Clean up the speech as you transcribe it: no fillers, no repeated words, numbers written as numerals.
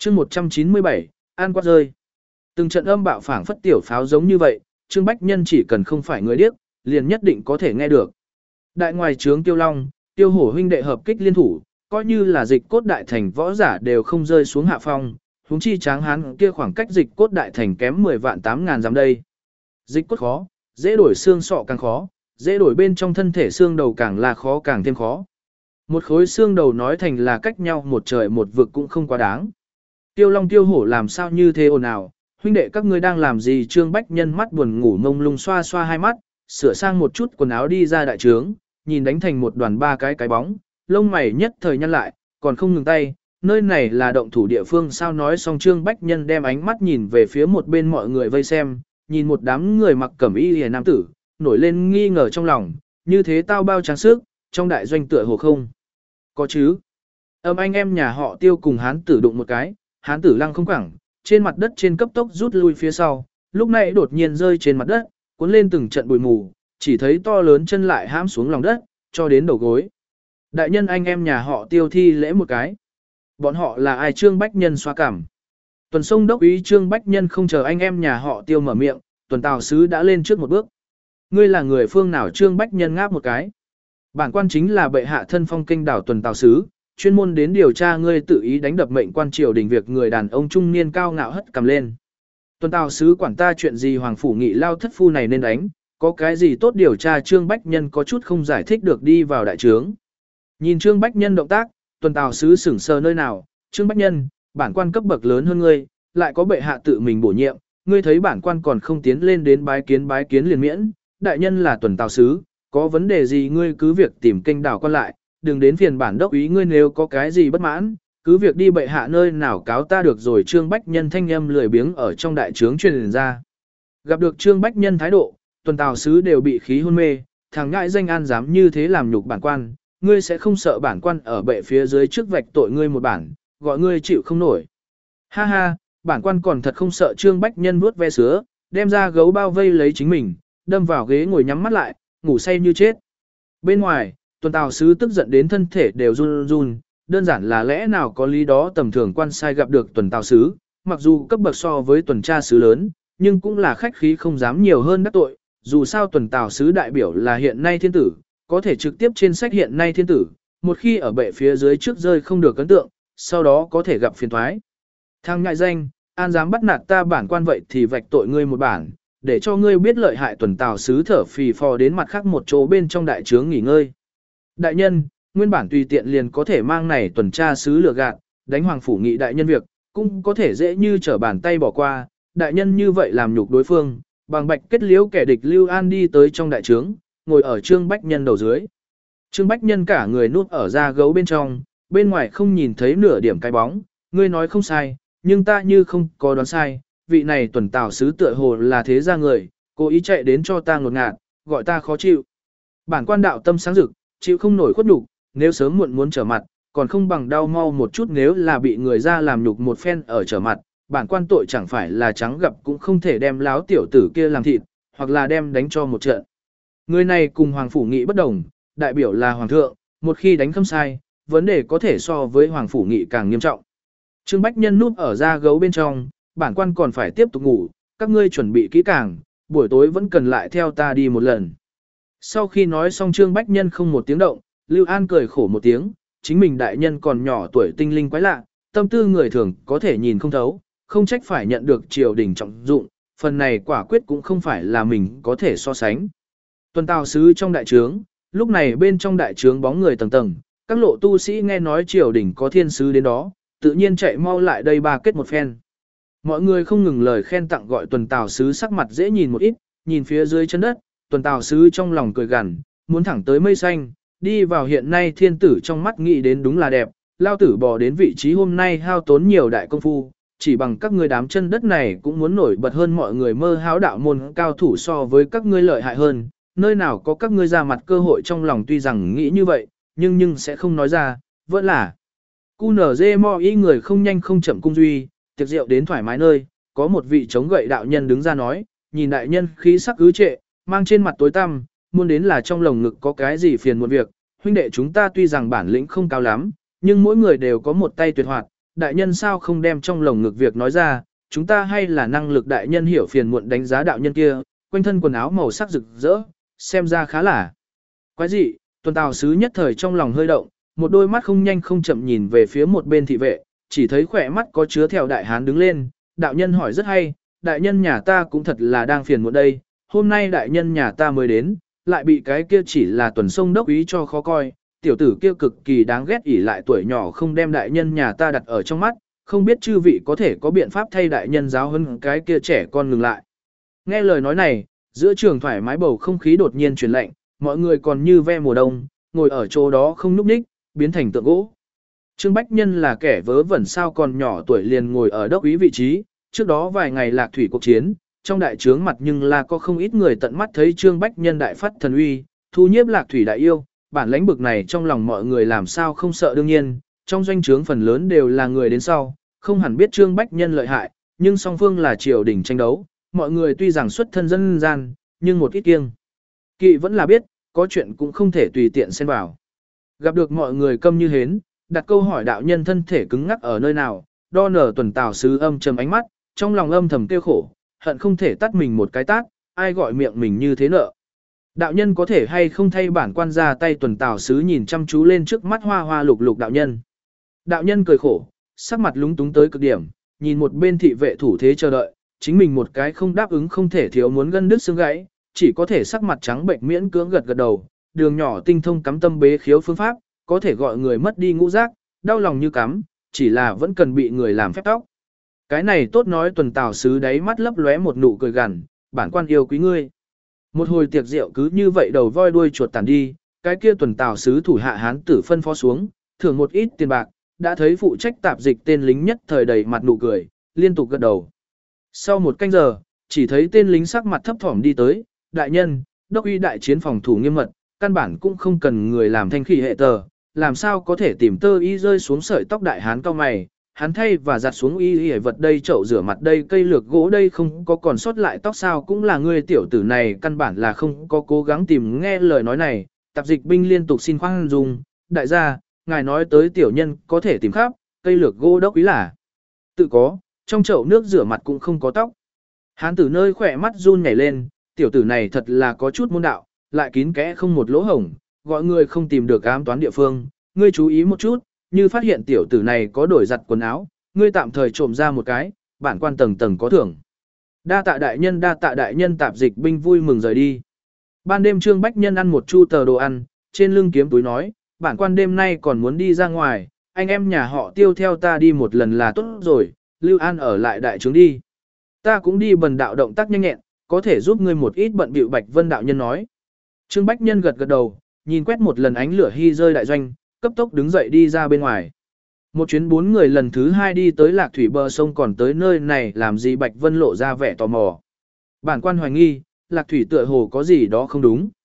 chương 197, An quát rơi. Từng trận âm bạo phảng phất tiểu pháo giống như vậy, Trương Bách Nhân chỉ cần không phải người điếc, liền nhất định có thể nghe được. Đại ngoài trướng Tiêu Long, Tiêu Hổ huynh đệ hợp kích liên thủ, coi như là dịch cốt đại thành võ giả đều không rơi xuống hạ phong, huống chi Tráng Hán kia khoảng cách dịch cốt đại thành kém 10 vạn 8.000 dặm đây. Dịch cốt khó, dễ đổi xương sọ càng khó, dễ đổi bên trong thân thể xương đầu càng là khó càng thêm khó. Một khối xương đầu nói thành là cách nhau một trời một vực cũng không quá đáng. Tiêu Long Tiêu Hổ làm sao như thế ồn ào, huynh đệ các ngươi đang làm gì? Trương Bách Nhân mắt buồn ngủ mông lung xoa xoa hai mắt, sửa sang một chút quần áo đi ra đại trướng, nhìn đánh thành một đoàn ba cái bóng, lông mày nhất thời nhăn lại, còn không ngừng tay, nơi này là động thủ địa phương sao? Nói xong Trương Bách Nhân đem ánh mắt nhìn về phía một bên mọi người vây xem, nhìn một đám người mặc cẩm y liễu nam tử, nổi lên nghi ngờ trong lòng, như thế tao bao trang sức, trong đại doanh tựa hồ không có chứ. Anh em nhà họ Tiêu cùng hán tử đụng một cái, hán tử lăng không quẳng, trên mặt đất trên cấp tốc rút lui phía sau, lúc này đột nhiên rơi trên mặt đất, cuốn lên từng trận bụi mù, chỉ thấy to lớn chân lại hãm xuống lòng đất, cho đến đầu gối. Đại nhân anh em nhà họ Tiêu thi lễ một cái. Bọn họ là ai? Trương Bách Nhân xoa cảm. Tuần Sông đốc úy Trương Bách Nhân không chờ anh em nhà họ Tiêu mở miệng, Tuần Tào Sứ đã lên trước một bước. Ngươi là người phương nào? Trương Bách Nhân ngáp một cái. Bản quan chính là bệ hạ thân phong kinh đảo Tuần Tào Sứ, chuyên môn đến điều tra ngươi tự ý đánh đập mệnh quan triều đình việc. Người đàn ông trung niên cao ngạo hất cầm lên. Tuần Tào Sứ quản ta chuyện gì? Hoàng phủ nghị lao thất phu này nên đánh, có cái gì tốt điều tra? Trương Bách Nhân có chút không giải thích được đi vào đại trướng. Nhìn Trương Bách Nhân động tác, Tuần Tào Sứ sững sờ nơi nào? Trương Bách Nhân, bản quan cấp bậc lớn hơn ngươi, lại có bệ hạ tự mình bổ nhiệm, ngươi thấy bản quan còn không tiến lên đến bái kiến liền miễn. Đại nhân là Tuần Tào Sứ, có vấn đề gì ngươi cứ việc tìm kênh đảo quan lại, đừng đến phiền bản đốc úy. Ngươi nếu có cái gì bất mãn, cứ việc đi bệ hạ nơi nào cáo ta được rồi. Trương Bách Nhân thanh âm lười biếng ở trong đại trướng truyền ra. Gặp được Trương Bách Nhân thái độ, Tuần Tào Sứ đều bị khí hôn mê, thằng ngại danh an dám như thế làm nhục bản quan, ngươi sẽ không sợ bản quan ở bệ phía dưới trước vạch tội ngươi một bản, gọi ngươi chịu không nổi. Ha ha, bản quan còn thật không sợ. Trương Bách Nhân vuốt ve sứa, đem ra gấu bao vây lấy chính mình, đâm vào ghế ngồi nhắm mắt lại, ngủ say như chết. Bên ngoài, Tuần Tào Sứ tức giận đến thân thể đều run run, đơn giản là lẽ nào có lý đó. Tầm thường quan sai gặp được Tuần Tào Sứ, mặc dù cấp bậc so với tuần tra sứ lớn, nhưng cũng là khách khí không dám nhiều hơn đắc tội, dù sao Tuần Tào Sứ đại biểu là hiện nay thiên tử, có thể trực tiếp trên sách hiện nay thiên tử, một khi ở bệ phía dưới trước rơi không được ấn tượng, sau đó có thể gặp phiền toái. Thằng ngại danh, an dám bắt nạt ta bản quan, vậy thì vạch tội ngươi một bản, để cho ngươi biết lợi hại. Tuần Tào Sứ thở phì phò đến mặt khác một chỗ bên trong đại trướng nghỉ ngơi. Đại nhân, nguyên bản tùy tiện liền có thể mang này tuần tra sứ lừa gạt, đánh Hoàng phủ nghị đại nhân việc, cũng có thể dễ như trở bàn tay bỏ qua. Đại nhân như vậy làm nhục đối phương, bằng bạch kết liễu kẻ địch. Lưu An đi tới trong đại trướng, ngồi ở Trương Bách Nhân đầu dưới. Trương Bách Nhân cả người núp ở da gấu bên trong, bên ngoài không nhìn thấy nửa điểm cái bóng. Ngươi nói không sai, nhưng ta như không có đoán sai, vị này Tuần Tào Sứ tựa hồ là thế gia người, cố ý chạy đến cho ta ngột ngạt, gọi ta khó chịu. Bản quan đạo tâm sáng rực, chịu không nổi khuất nhục, nếu sớm muộn muốn trở mặt, còn không bằng đau mau một chút. Nếu là bị người ra làm nhục một phen ở trở mặt, bản quan tội chẳng phải là trắng gặp cũng không thể đem láo tiểu tử kia làm thịt, hoặc là đem đánh cho một trận. Người này cùng Hoàng phủ nghị bất đồng, đại biểu là Hoàng thượng, một khi đánh không sai, vấn đề có thể so với Hoàng phủ nghị càng nghiêm trọng. Trương Bách Nhân núp ở da gấu bên trong, bản quan còn phải tiếp tục ngủ, các ngươi chuẩn bị kỹ càng, buổi tối vẫn cần lại theo ta đi một lần. Sau khi nói xong Trương Bách Nhân không một tiếng động, Lưu An cười khổ một tiếng, chính mình đại nhân còn nhỏ tuổi tinh linh quái lạ, tâm tư người thường có thể nhìn không thấu, không trách phải nhận được triều đình trọng dụng, phần này quả quyết cũng không phải là mình có thể so sánh. Tuần Tào Sứ trong đại trướng, lúc này bên trong đại trướng bóng người tầng tầng, các lộ tu sĩ nghe nói triều đình có thiên sứ đến đó, tự nhiên chạy mau lại đây ba kết một phen. Mọi người không ngừng lời khen tặng, gọi Tuần Tào Sứ sắc mặt dễ nhìn một ít, nhìn phía dưới chân đất, Tuần Tào Sứ trong lòng cười gằn, muốn thẳng tới mây xanh, đi vào hiện nay thiên tử trong mắt nghĩ đến đúng là đẹp, lao tử bò đến vị trí hôm nay hao tốn nhiều đại công phu, chỉ bằng các ngươi đám chân đất này cũng muốn nổi bật hơn mọi người mơ háo đạo môn cao thủ so với các ngươi lợi hại hơn, nơi nào có các ngươi ra mặt cơ hội. Trong lòng tuy rằng nghĩ như vậy, nhưng sẽ không nói ra, vẫn là QNZ mo ý người không nhanh không chậm cung duy, tiệc rượu đến thoải mái nơi, có một vị chống gậy đạo nhân đứng ra nói, nhìn đại nhân khí sắc cứ trệ, mang trên mặt tối tăm, muốn đến là trong lồng ngực có cái gì phiền một việc, huynh đệ chúng ta tuy rằng bản lĩnh không cao lắm, nhưng mỗi người đều có một tay tuyệt hoạt, đại nhân sao không đem trong lồng ngực việc nói ra, chúng ta hay là năng lực đại nhân hiểu phiền muộn đánh giá đạo nhân kia, quanh thân quần áo màu sắc rực rỡ, xem ra khá là quái dị. Tuần Tào sứ nhất thời trong lòng hơi động, một đôi mắt không nhanh không chậm nhìn về phía một bên thị vệ, chỉ thấy khỏe mắt có chứa theo đại hán đứng lên, đạo nhân hỏi rất hay, đại nhân nhà ta cũng thật là đang phiền muộn đây, hôm nay đại nhân nhà ta mới đến, lại bị cái kia chỉ là tuần sông đốc ý cho khó coi, tiểu tử kia cực kỳ đáng ghét, ỉ lại tuổi nhỏ không đem đại nhân nhà ta đặt ở trong mắt, không biết chư vị có thể có biện pháp thay đại nhân giáo hơn cái kia trẻ con ngừng lại. Nghe lời nói này, giữa trường thoải mái bầu không khí đột nhiên chuyển lạnh, mọi người còn như ve mùa đông, ngồi ở chỗ đó không núp ních, biến thành tượng gỗ. Trương Bách Nhân là kẻ vớ vẩn sao còn nhỏ tuổi liền ngồi ở đốc úy vị trí, trước đó vài ngày lạc thủy cuộc chiến, trong đại trướng mặt nhưng là có không ít người tận mắt thấy Trương Bách Nhân đại phát thần uy, thu nhiếp lạc thủy đại yêu, bản lãnh bực này trong lòng mọi người làm sao không sợ. Đương nhiên, trong doanh trướng phần lớn đều là người đến sau, không hẳn biết Trương Bách Nhân lợi hại, nhưng song phương là triều đình tranh đấu, mọi người tuy rằng xuất thân dân gian, nhưng một ít kiêng kỵ vẫn là biết, có chuyện cũng không thể tùy tiện xen vào. Gặp được mọi người câm như hến, đặt câu hỏi đạo nhân thân thể cứng ngắc ở nơi nào, đo nở. Tuần Tào sứ âm trầm ánh mắt, trong lòng âm thầm kêu khổ, hận không thể tắt mình một cái tát, ai gọi miệng mình như thế nợ. Đạo nhân có thể hay không thay bản quan ra tay. Tuần Tào sứ nhìn chăm chú lên trước mắt hoa hoa lục lục đạo nhân. Đạo nhân cười khổ, sắc mặt lúng túng tới cực điểm, nhìn một bên thị vệ thủ thế chờ đợi, chính mình một cái không đáp ứng không thể thiếu muốn gân đứt xương gãy, chỉ có thể sắc mặt trắng bệnh miễn cưỡng gật gật đầu, đường nhỏ tinh thông cắm tâm bế khiếu phương pháp, có thể gọi người mất đi ngũ giác, đau lòng như cắm, chỉ là vẫn cần bị người làm phép tóc. Cái này tốt nói. Tuần Tào sứ đáy mắt lấp lóe một nụ cười gằn, bản quan yêu quý ngươi. Một hồi tiệc rượu cứ như vậy đầu voi đuôi chuột tàn đi, cái kia Tuần Tào sứ thủ hạ hán tử phân phó xuống, thưởng một ít tiền bạc, đã thấy phụ trách tạp dịch tên lính nhất thời đầy mặt nụ cười, liên tục gật đầu. Sau một canh giờ, chỉ thấy tên lính sắc mặt thấp thỏm đi tới, đại nhân, đốc uy đại chiến phòng thủ nghiêm mật, căn bản cũng không cần người làm thanh khí hệ tờ, làm sao có thể tìm tơ y rơi xuống sợi tóc. Đại hán cao mày, hắn thay và giặt xuống y hệ vật đây, chậu rửa mặt đây, cây lược gỗ đây, không có còn sót lại tóc sao. Cũng là ngươi tiểu tử này căn bản là không có cố gắng tìm. Nghe lời nói này, tạp dịch binh liên tục xin khoan dung, đại gia, ngài nói tới tiểu nhân có thể tìm khắp, cây lược gỗ đốc ý là tự có, trong chậu nước rửa mặt cũng không có tóc. Hán tử nơi khỏe mắt run nhảy lên, tiểu tử này thật là có chút môn đạo, lại kín kẽ không một lỗ hổng, gọi người không tìm được ám toán địa phương. Ngươi chú ý một chút, như phát hiện tiểu tử này có đổi giặt quần áo, ngươi tạm thời trộm ra một cái, bản quan tầng tầng có thưởng. Đa tạ đại nhân, đa tạ đại nhân. Tạp dịch binh vui mừng rời đi. Ban đêm Trương Bách Nhân ăn một chu tờ đồ ăn, trên lưng kiếm túi nói, bản quan đêm nay còn muốn đi ra ngoài, anh em nhà họ Tiêu theo ta đi một lần là tốt rồi, Lưu An ở lại đại trướng đi. Ta cũng đi. Bần đạo động tác nhanh nhẹn, có thể giúp ngươi một ít bận bịu. Bạch Vân đạo nhân nói. Trương Bách Nhân gật gật đầu, nhìn quét một lần ánh lửa hy rơi đại doanh, cấp tốc đứng dậy đi ra bên ngoài. Một chuyến 4 người lần thứ 2 đi tới Lạc Thủy bờ sông, còn tới nơi này làm gì? Bạch Vân lộ ra vẻ tò mò. Bản quan hoài nghi, Lạc Thủy tựa hồ có gì đó không đúng.